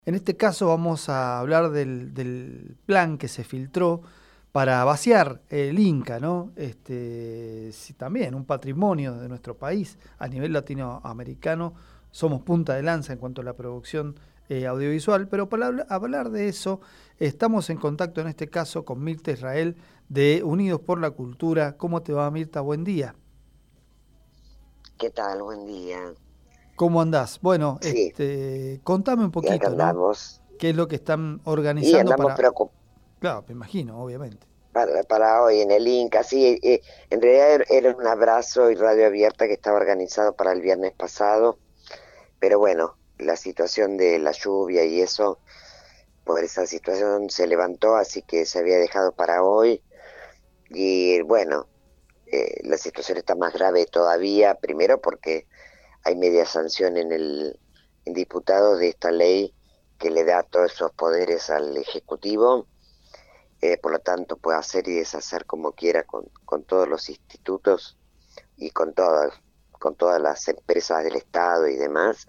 En este caso vamos a hablar del plan que se filtró para vaciar el Inca, ¿no? Sí, también un patrimonio de nuestro país a nivel latinoamericano. Somos punta de lanza en cuanto a la producción audiovisual, pero para hablar de eso estamos en contacto en este caso con Mirta Israel de Unidos por la Cultura. ¿Cómo te va, Mirta? Buen día. ¿Qué tal? Buen día. ¿Cómo andás? Bueno, Sí, contame un y acá poquito, ¿no? andamos. ¿Qué es lo que están Y organizando andamos para... preocupados Claro, me imagino, obviamente. para hoy en el Inca. Sí, en realidad era un abrazo y radio abierta que estaba organizado para el viernes pasado, pero bueno, la situación de la lluvia y eso, por esa situación se levantó, así que se había dejado para hoy. Y bueno, la situación está más grave todavía, primero porque hay media sanción en diputados de esta ley que le da todos esos poderes al Ejecutivo, por lo tanto puede hacer y deshacer como quiera con todos los institutos y con todas las empresas del Estado y demás.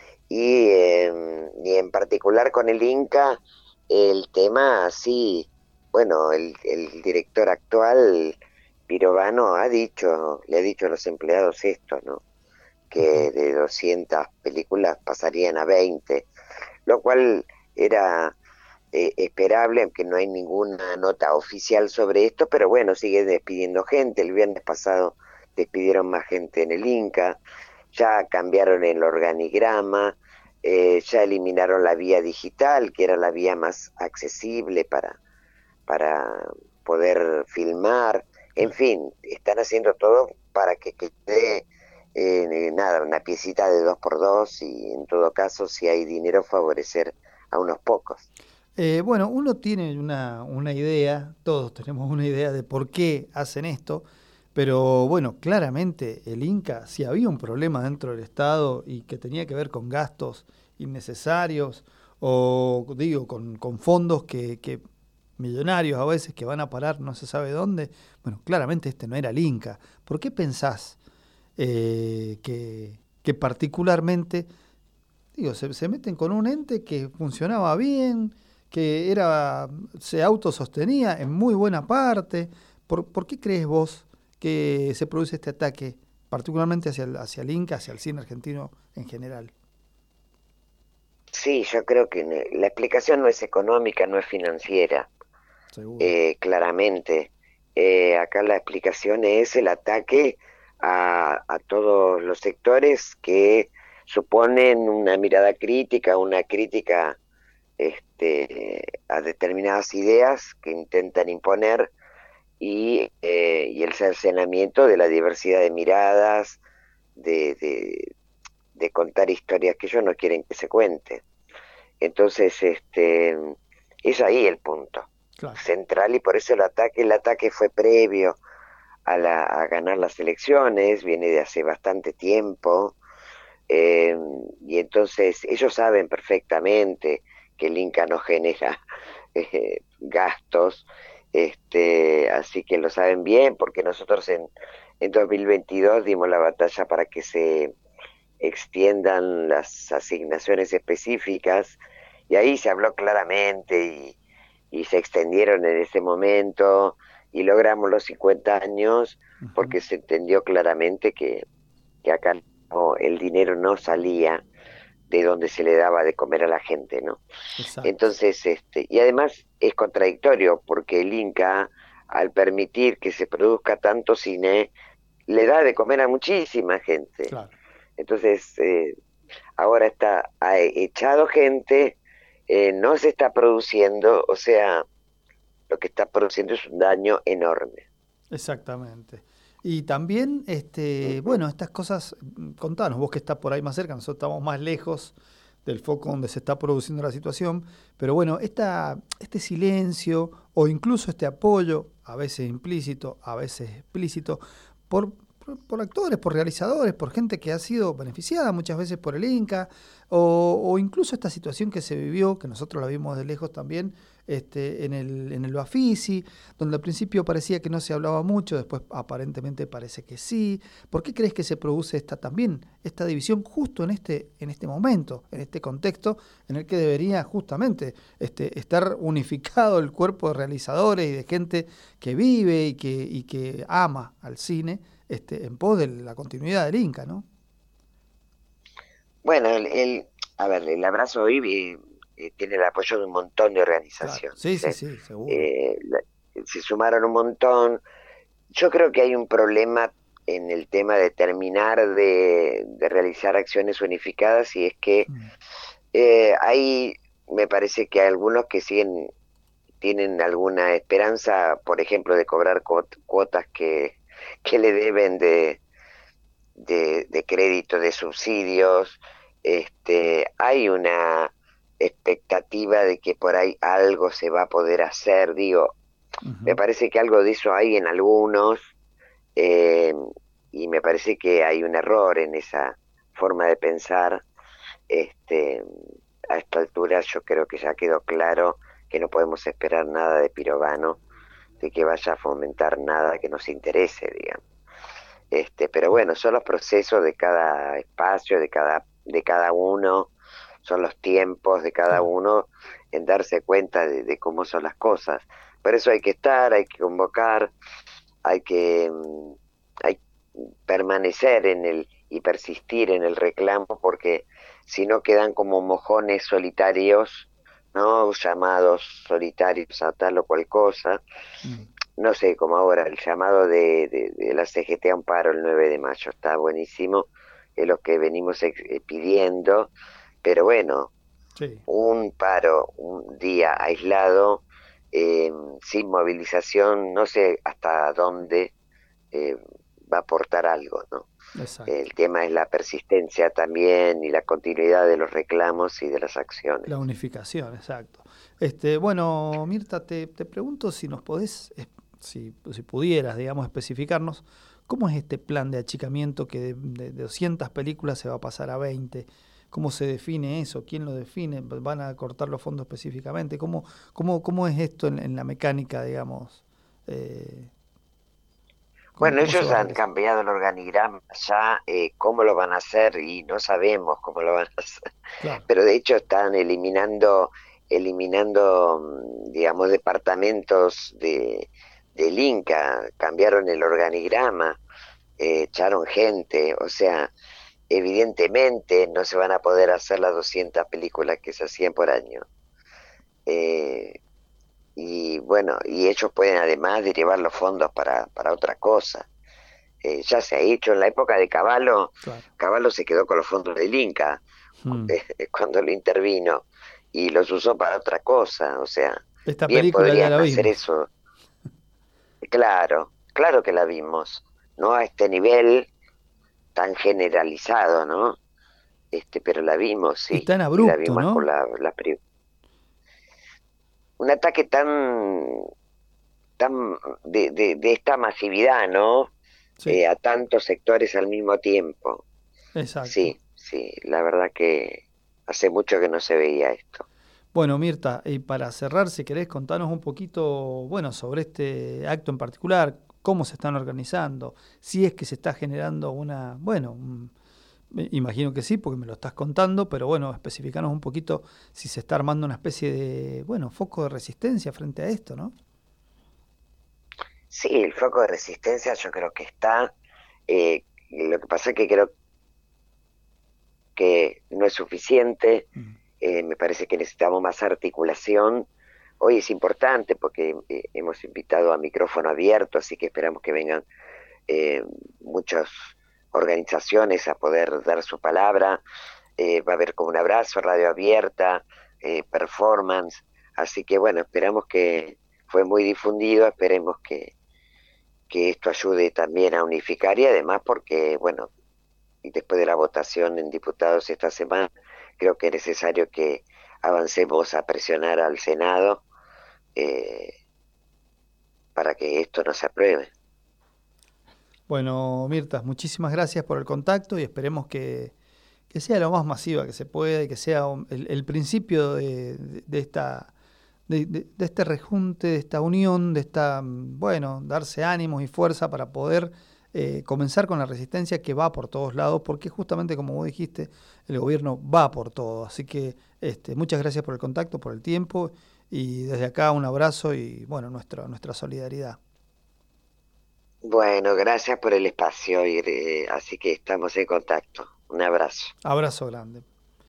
Y en particular con el Inca, el tema, sí, bueno, el director actual, Pirovano, le ha dicho a los empleados esto, ¿no? Ujú. Que de 200 películas pasarían a 20, lo cual era esperable, aunque no hay ninguna nota oficial sobre esto, pero bueno, sigue despidiendo gente. El viernes pasado despidieron más gente en el Inca, ya cambiaron el organigrama, ya eliminaron la vía digital, que era la vía más accesible para poder filmar. En Claro. fin, están haciendo todo para que quede nada, una piecita de dos por dos y en todo caso, si hay dinero, favorecer a unos pocos. Bueno, uno tiene una idea, todos tenemos una idea de por qué hacen esto, pero bueno, claramente el Inca, si había un problema dentro del Estado y que tenía que ver con gastos innecesarios o digo, con fondos que millonarios a veces que van a parar no se sabe dónde, bueno, claramente este no era el Inca. ¿Por qué pensás que particularmente digo, se meten con un ente que funcionaba bien, que era, se autosostenía en muy buena parte? ¿Por qué crees vos que se produce este ataque, particularmente hacia el Inca, hacia el cine argentino en general? Sí, yo creo que la explicación no es económica, no es financiera, Seguro. claramente. Acá la explicación es el ataque a todos los sectores que suponen una mirada crítica, una crítica a determinadas ideas que intentan imponer y el cercenamiento de la diversidad de miradas, de, de, de contar historias que ellos no quieren que se cuenten. Entonces, es ahí el punto Claro. central y por eso el ataque fue previo a ganar las elecciones, viene de hace bastante tiempo, eh, y entonces ellos saben perfectamente que el Inca no genera gastos, así que lo saben bien porque nosotros en 2022 dimos la batalla para que se extiendan las asignaciones específicas y ahí se habló claramente y se extendieron en ese momento y logramos los 50 años Ujú. porque se entendió claramente que acá el dinero no salía de donde se le daba de comer a la gente, ¿no? Exacto. Entonces, y además es contradictorio porque el Inca, al permitir que se produzca tanto cine, le da de comer a muchísima gente. Claro. Entonces, ahora ha echado gente, no se está produciendo, o sea, lo que está produciendo es un daño enorme. Exactamente. Y también, Ujú. bueno, estas cosas, contanos, vos que estás por ahí más cerca, nosotros estamos más lejos del foco donde se está produciendo la situación, pero bueno, este silencio o incluso este apoyo, a veces implícito, a veces explícito, por por actores, por realizadores, por gente que ha sido beneficiada muchas veces por el Inca, o incluso esta situación que se vivió, que nosotros la vimos de lejos también, en el Bafisi, donde al principio parecía que no se hablaba mucho, después aparentemente parece que sí. ¿Por qué crees que se produce esta división justo en este momento, en este contexto en el que debería justamente estar unificado el cuerpo de realizadores y de gente que vive y que ama al cine en pos de la continuidad del Inca, ¿no? Bueno, a ver, el Abrazo hoy tiene el apoyo de un montón de Claro, organizaciones, sí, sí, ¿eh? sí, seguro. Eh, la- Se sumaron un montón. Yo creo que hay un problema en el tema de terminar de realizar acciones unificadas, y es que Mm. hay, me parece que hay algunos que tienen alguna esperanza, por ejemplo, de cobrar cuotas que le deben de crédito, de subsidios. Hay una expectativa de que por ahí algo se va a poder hacer, digo, me Ujú. parece que algo de eso hay en algunos, eh, y me parece que hay un error en esa forma de pensar. Este, a esta altura yo creo que ya quedó claro que no podemos esperar nada de Pirovano, de que vaya a fomentar nada que nos interese, digamos. Pero bueno, son los procesos de cada espacio, de cada uno, son los tiempos de cada Claro. uno en darse cuenta de cómo son las cosas. Por eso hay que estar, hay que convocar, hay que hay permanecer en y persistir en el reclamo, porque si no quedan como mojones solitarios, ¿no? Llamados solitarios a tal o cual cosa. Mm. No sé, como ahora el llamado de la CGT a un paro el 9 de mayo, está buenísimo, es lo que venimos pidiendo, pero bueno, Sí. un paro, un día aislado, eh, sin movilización, no sé hasta dónde eh, va a aportar algo, ¿no? Exacto. El tema es la persistencia también y la continuidad de los reclamos y de las acciones. La unificación, exacto. Bueno, Mirta, te pregunto si nos podés, si pudieras, digamos, especificarnos cómo es este plan de achicamiento que de 200 películas se va a pasar a 20. ¿Cómo se define eso? ¿Quién lo define? ¿Van a cortar los fondos específicamente? ¿Cómo es esto en la mecánica, digamos? Eh, Bueno, cómo se ellos va a han realizar? cambiado el organigrama ya, cómo lo van a hacer y no sabemos cómo lo van a hacer, Claro. pero de hecho están eliminando, digamos, departamentos del Inca, cambiaron el organigrama, echaron gente, o sea, evidentemente no se van a poder hacer las 200 películas que se hacían por año. Eh, y bueno, y ellos pueden además derivar los fondos para otra cosa. Ya se ha hecho en la época de Cavallo. Claro. Cavallo se quedó con los fondos del Inca Mm. cuando lo intervino, y los usó para otra cosa, o sea, Esta bien película ya la podrían hacer vimos. eso. Claro, claro que la vimos, no a este nivel tan generalizado, ¿no? Pero la vimos, Y sí, tan y la abrupto, vimos con ¿no? un ataque tan de esta masividad, ¿no? Sí, A tantos sectores al mismo tiempo. exacto. Sí, sí, la verdad que hace mucho que no se veía esto. Bueno, Mirta, y para cerrar, si querés contarnos un poquito, bueno, sobre este acto en particular, cómo se están organizando, si es que se está generando imagino que sí, porque me lo estás contando, pero bueno, especificanos un poquito si se está armando una especie de, bueno, foco de resistencia frente a esto, ¿no? Sí, el foco de resistencia yo creo que está. Lo que pasa es que creo que no es suficiente. Mm. Me parece que necesitamos más articulación. Hoy es importante porque hemos invitado a micrófono abierto, así que esperamos que vengan eh, muchas organizaciones a poder dar su palabra. Va a haber como un abrazo, radio abierta, performance. Así que bueno, esperamos que fue muy difundido, esperemos que esto ayude también a unificar, y además porque, bueno, y después de la votación en diputados esta semana, creo que es necesario que avancemos a presionar al Senado eh, para que esto no se apruebe. Bueno, Mirta, muchísimas gracias por el contacto y esperemos que sea lo más masiva que se pueda y que sea el principio de esta de este rejunte, de esta unión, de esta, bueno, darse ánimos y fuerza para poder comenzar con la resistencia que va por todos lados, porque justamente como vos dijiste, el gobierno va por todo. Así que muchas gracias por el contacto, por el tiempo y desde acá un abrazo y bueno, nuestra solidaridad. Bueno, gracias por el espacio, así que estamos en contacto. Un abrazo. Abrazo grande.